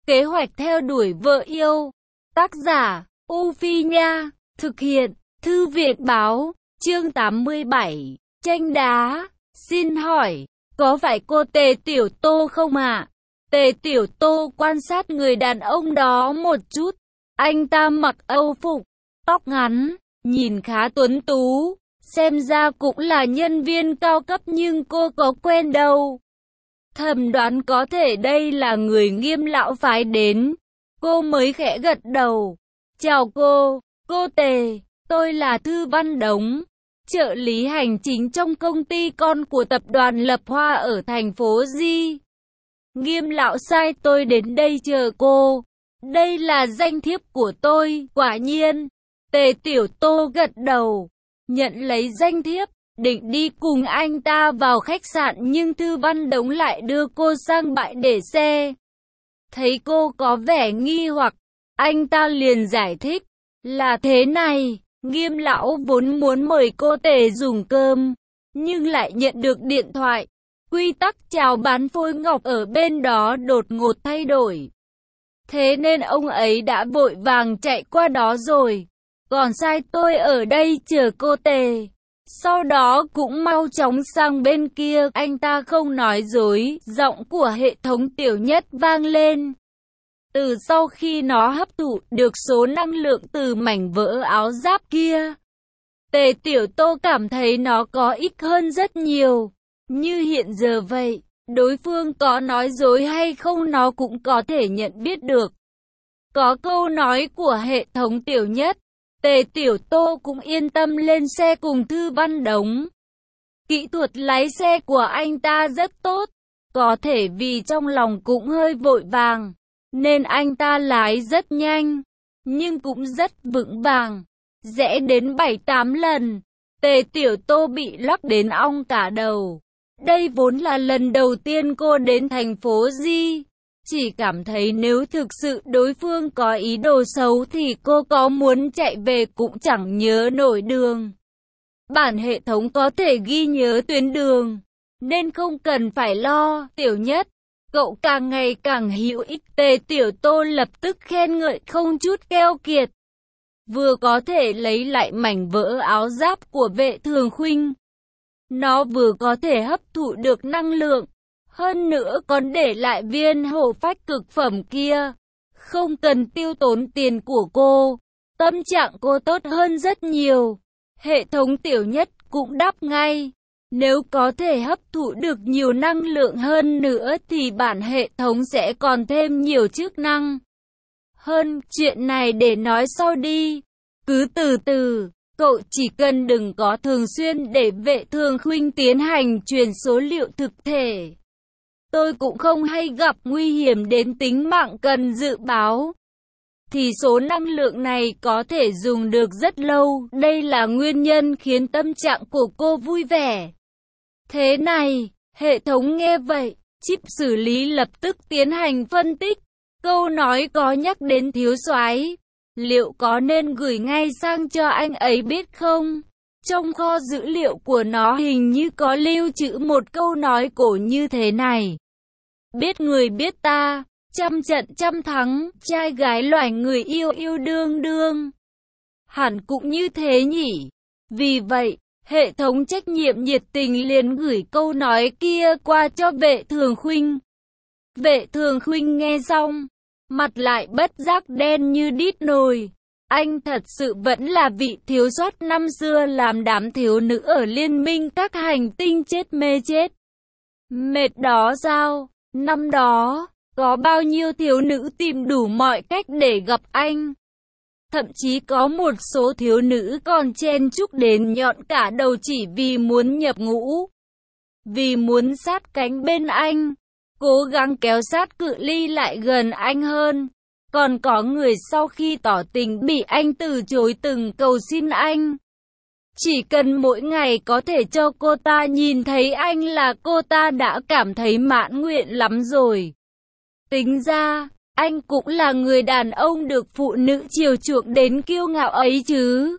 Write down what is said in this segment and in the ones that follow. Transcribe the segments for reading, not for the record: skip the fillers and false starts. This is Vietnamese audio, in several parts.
Kế hoạch theo đuổi vợ yêu. Tác giả, U Phi Nha. Thực hiện, Thư viện Báo. Chương 87. Tranh đá. Xin hỏi, có phải cô Tề Tiểu Tô không ạ? Tề Tiểu Tô quan sát người đàn ông đó một chút. Anh ta mặc âu phục, tóc ngắn, nhìn khá tuấn tú. Xem ra cũng là nhân viên cao cấp nhưng cô có quen đâu. Thầm đoán có thể đây là người Nghiêm lão phái đến. Cô mới khẽ gật đầu. Chào cô Tề, tôi là Thư Văn Đống, trợ lý hành chính trong công ty con của tập đoàn Lập Hoa ở thành phố Di. Nghiêm lão sai tôi đến đây chờ cô. Đây là danh thiếp của tôi, quả nhiên. Tề Tiểu Tô gật đầu, nhận lấy danh thiếp, định đi cùng anh ta vào khách sạn nhưng Thư Văn Đống lại đưa cô sang bãi để xe. Thấy cô có vẻ nghi hoặc, anh ta liền giải thích, là thế này, Nghiêm lão vốn muốn mời cô Tề dùng cơm, nhưng lại nhận được điện thoại. Quy tắc chào bán phôi ngọc ở bên đó đột ngột thay đổi. Thế nên ông ấy đã vội vàng chạy qua đó rồi. Còn sai tôi ở đây chờ cô Tề. Sau đó cũng mau chóng sang bên kia. Anh ta không nói dối. Giọng của hệ thống Tiểu Nhất vang lên. Từ sau khi nó hấp thụ được số năng lượng từ mảnh vỡ áo giáp kia, Tề Tiểu Tô cảm thấy nó có ích hơn rất nhiều. Như hiện giờ vậy, đối phương có nói dối hay không nó cũng có thể nhận biết được. Có câu nói của hệ thống Tiểu Nhất, Tề Tiểu Tô cũng yên tâm lên xe cùng Thư Văn Đống. Kỹ thuật lái xe của anh ta rất tốt, có thể vì trong lòng cũng hơi vội vàng, nên anh ta lái rất nhanh, nhưng cũng rất vững vàng. Rẽ đến 7-8 lần, Tề Tiểu Tô bị lắc đến ong cả đầu. Đây vốn là lần đầu tiên cô đến thành phố Di. Chỉ cảm thấy nếu thực sự đối phương có ý đồ xấu thì cô có muốn chạy về cũng chẳng nhớ nổi đường. Bản hệ thống có thể ghi nhớ tuyến đường, nên không cần phải lo. Tiểu Nhất, cậu càng ngày càng hữu ích. Tề Tiểu Tô lập tức khen ngợi không chút keo kiệt. Vừa có thể lấy lại mảnh vỡ áo giáp của Vệ Thường Khuynh, nó vừa có thể hấp thụ được năng lượng, hơn nữa còn để lại viên hổ phách cực phẩm kia. Không cần tiêu tốn tiền của cô, tâm trạng cô tốt hơn rất nhiều. Hệ thống Tiểu Nhất cũng đáp ngay. Nếu có thể hấp thụ được nhiều năng lượng hơn nữa thì bản hệ thống sẽ còn thêm nhiều chức năng hơn. Chuyện này để nói sau đi. Cứ từ từ, cậu chỉ cần đừng có thường xuyên để Vệ Thường Khuynh tiến hành truyền số liệu thực thể. Tôi cũng không hay gặp nguy hiểm đến tính mạng cần dự báo. Thì số năng lượng này có thể dùng được rất lâu. Đây là nguyên nhân khiến tâm trạng của cô vui vẻ. Thế này, hệ thống nghe vậy, chip xử lý lập tức tiến hành phân tích. Câu nói có nhắc đến thiếu soái, liệu có nên gửi ngay sang cho anh ấy biết không? Trong kho dữ liệu của nó hình như có lưu trữ một câu nói cổ như thế này. Biết người biết ta, trăm trận trăm thắng, trai gái loài người yêu yêu đương đương. Hẳn cũng như thế nhỉ. Vì vậy, hệ thống trách nhiệm nhiệt tình liền gửi câu nói kia qua cho Vệ Thường Khuynh. Vệ Thường Khuynh nghe xong, mặt lại bất giác đen như đít nồi. Anh thật sự vẫn là vị thiếu soát năm xưa làm đám thiếu nữ ở liên minh các hành tinh chết mê chết mệt đó sao? Năm đó, có bao nhiêu thiếu nữ tìm đủ mọi cách để gặp anh. Thậm chí có một số thiếu nữ còn chen chúc đến nhọn cả đầu chỉ vì muốn nhập ngũ. Vì muốn sát cánh bên anh, cố gắng kéo sát cự ly lại gần anh hơn. Còn có người sau khi tỏ tình bị anh từ chối từng cầu xin anh. Chỉ cần mỗi ngày có thể cho cô ta nhìn thấy anh là cô ta đã cảm thấy mãn nguyện lắm rồi. Tính ra, anh cũng là người đàn ông được phụ nữ chiều chuộng đến kiêu ngạo ấy chứ.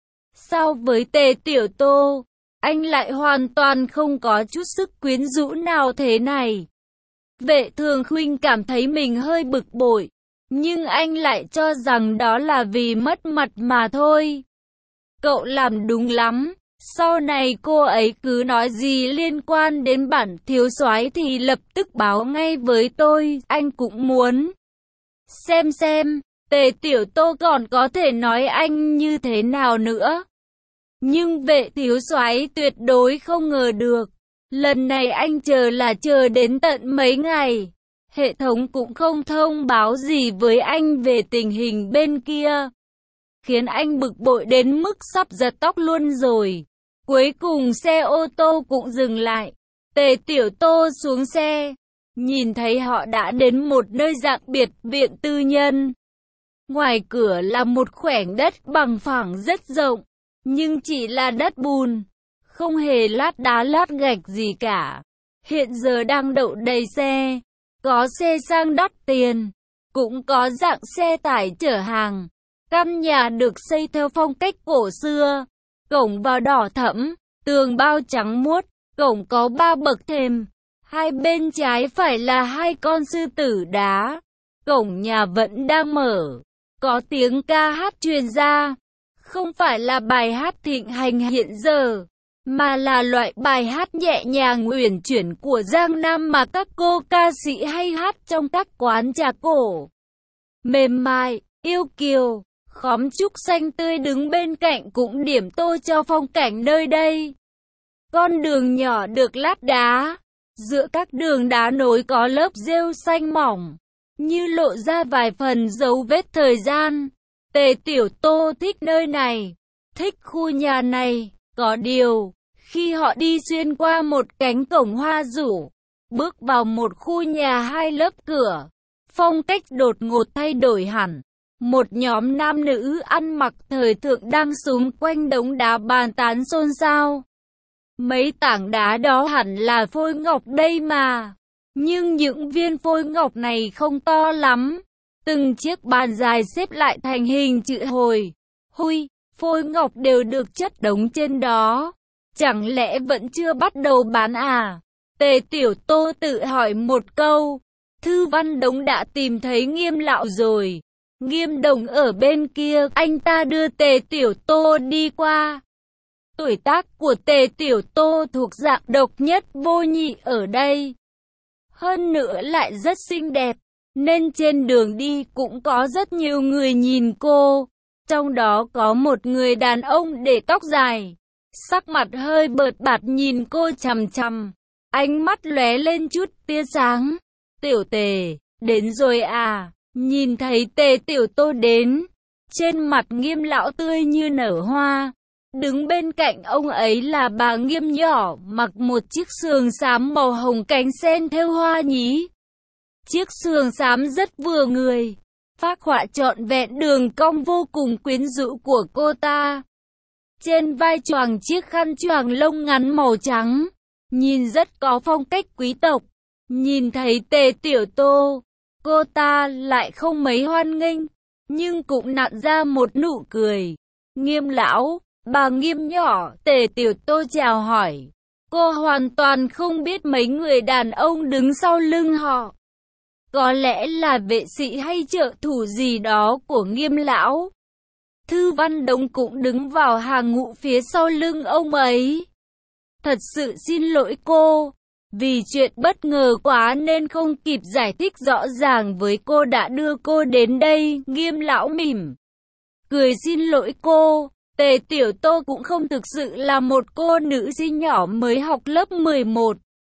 So với Tề Tiểu Tô, anh lại hoàn toàn không có chút sức quyến rũ nào thế này. Vệ Thường Khuynh cảm thấy mình hơi bực bội, nhưng anh lại cho rằng đó là vì mất mặt mà thôi. Cậu làm đúng lắm, sau này cô ấy cứ nói gì liên quan đến bản thiếu soái thì lập tức báo ngay với tôi, anh cũng muốn xem, Tề Tiểu Tô còn có thể nói anh như thế nào nữa. Nhưng Vệ thiếu soái tuyệt đối không ngờ được, lần này anh chờ là chờ đến tận mấy ngày. Hệ thống cũng không thông báo gì với anh về tình hình bên kia, khiến anh bực bội đến mức sắp giật tóc luôn rồi. Cuối cùng xe ô tô cũng dừng lại. Tề Tiểu Tô xuống xe, nhìn thấy họ đã đến một nơi dạng biệt viện tư nhân. Ngoài cửa là một khoảnh đất bằng phẳng rất rộng, nhưng chỉ là đất bùn, không hề lát đá lát gạch gì cả. Hiện giờ đang đậu đầy xe, có xe sang đắt tiền, cũng có dạng xe tải chở hàng. Căn nhà được xây theo phong cách cổ xưa, cổng vào đỏ thẫm, tường bao trắng muốt, cổng có 3 bậc thềm, hai bên trái phải là 2 con sư tử đá. Cổng nhà vẫn đang mở, có tiếng ca hát truyền ra, không phải là bài hát thịnh hành hiện giờ, mà là loại bài hát nhẹ nhàng uyển chuyển của Giang Nam mà các cô ca sĩ hay hát trong các quán trà cổ. Mềm mại, yêu kiều, khóm trúc xanh tươi đứng bên cạnh cũng điểm tô cho phong cảnh nơi đây. Con đường nhỏ được lát đá, giữa các đường đá nối có lớp rêu xanh mỏng, như lộ ra vài phần dấu vết thời gian. Tề Tiểu Tô thích nơi này, thích khu nhà này, có điều, khi họ đi xuyên qua một cánh cổng hoa rủ, bước vào một khu nhà 2 lớp cửa, phong cách đột ngột thay đổi hẳn. Một nhóm nam nữ ăn mặc thời thượng đang xúm quanh đống đá bàn tán xôn xao. Mấy tảng đá đó hẳn là phôi ngọc đây mà. Nhưng những viên phôi ngọc này không to lắm. Từng chiếc bàn dài xếp lại thành hình chữ hồi. Phôi ngọc đều được chất đống trên đó. Chẳng lẽ vẫn chưa bắt đầu bán à? Tề Tiểu Tô tự hỏi một câu. Thư Văn Đống đã tìm thấy Nghiêm lão rồi. Nghiêm Đồng ở bên kia, anh ta đưa Tề Tiểu Tô đi qua. Tuổi tác của Tề Tiểu Tô thuộc dạng độc nhất vô nhị ở đây. Hơn nữa lại rất xinh đẹp, nên trên đường đi cũng có rất nhiều người nhìn cô. Trong đó có một người đàn ông để tóc dài, sắc mặt hơi bợt bạt nhìn cô chằm chằm, ánh mắt lóe lên chút tia sáng. Tiểu Tề, đến rồi à? Nhìn thấy Tề Tiểu Tô đến, trên mặt Nghiêm lão tươi như nở hoa. Đứng bên cạnh ông ấy là bà Nghiêm nhỏ, mặc một chiếc sườn xám màu hồng cánh sen thêu hoa nhí. Chiếc sườn xám rất vừa người, phác họa trọn vẹn đường cong vô cùng quyến rũ của cô ta. Trên vai choàng chiếc khăn choàng lông ngắn màu trắng, nhìn rất có phong cách quý tộc. Nhìn thấy Tề Tiểu Tô, cô ta lại không mấy hoan nghênh, nhưng cũng nặn ra một nụ cười. Nghiêm lão, bà Nghiêm nhỏ, Tề Tiểu Tô chào hỏi. Cô hoàn toàn không biết mấy người đàn ông đứng sau lưng họ. Có lẽ là vệ sĩ hay trợ thủ gì đó của Nghiêm lão. Thư Văn Đống cũng đứng vào hàng ngũ phía sau lưng ông ấy. Thật sự xin lỗi cô, vì chuyện bất ngờ quá nên không kịp giải thích rõ ràng với cô đã đưa cô đến đây. Nghiêm lão mỉm cười xin lỗi cô. Tề Tiểu Tô cũng không thực sự là một cô nữ sinh nhỏ mới học lớp 11.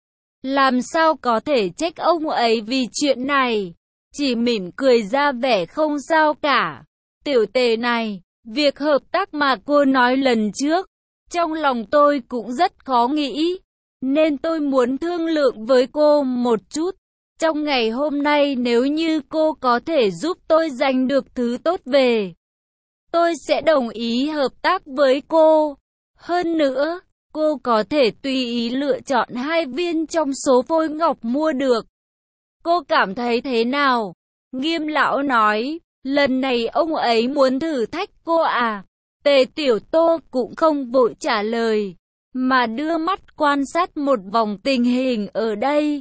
Làm sao có thể trách ông ấy vì chuyện này, chỉ mỉm cười ra vẻ không sao cả. Tiểu Tề này, việc hợp tác mà cô nói lần trước, trong lòng tôi cũng rất khó nghĩ, nên tôi muốn thương lượng với cô một chút. Trong ngày hôm nay nếu như cô có thể giúp tôi giành được thứ tốt về, tôi sẽ đồng ý hợp tác với cô. Hơn nữa, cô có thể tùy ý lựa chọn 2 viên trong số phôi ngọc mua được. Cô cảm thấy thế nào? Nghiêm lão nói, lần này ông ấy muốn thử thách cô à? Tề Tiểu Tô cũng không vội trả lời, mà đưa mắt quan sát một vòng tình hình ở đây.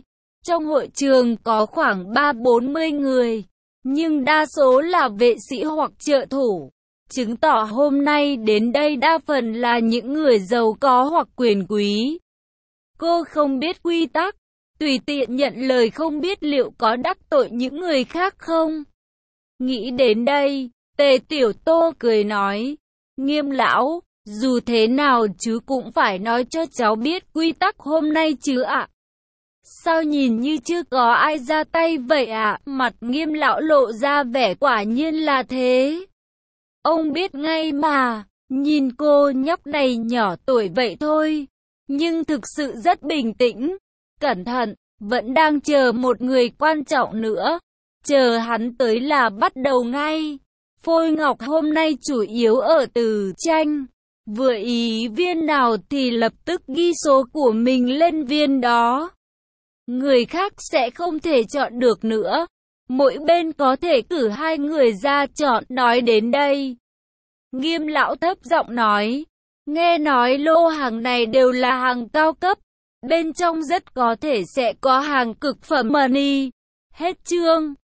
Trong hội trường có khoảng 3-40 người, nhưng đa số là vệ sĩ hoặc trợ thủ, chứng tỏ hôm nay đến đây đa phần là những người giàu có hoặc quyền quý. Cô không biết quy tắc, tùy tiện nhận lời không biết liệu có đắc tội những người khác không. Nghĩ đến đây, Tề Tiểu Tô cười nói, Nghiêm lão, dù thế nào chứ cũng phải nói cho cháu biết quy tắc hôm nay chứ ạ. Sao nhìn như chưa có ai ra tay vậy ạ? Mặt Nghiêm lão lộ ra vẻ quả nhiên là thế. Ông biết ngay mà, nhìn cô nhóc này nhỏ tuổi vậy thôi, nhưng thực sự rất bình tĩnh, cẩn thận, vẫn đang chờ một người quan trọng nữa. Chờ hắn tới là bắt đầu ngay. Phôi ngọc hôm nay chủ yếu ở từ tranh. Vừa ý viên nào thì lập tức ghi số của mình lên viên đó. Người khác sẽ không thể chọn được nữa. Mỗi bên có thể cử 2 người ra chọn. Nói đến đây, Nghiêm lão thấp giọng nói, nghe nói lô hàng này đều là hàng cao cấp. Bên trong rất có thể sẽ có hàng cực phẩm money. Hết chương.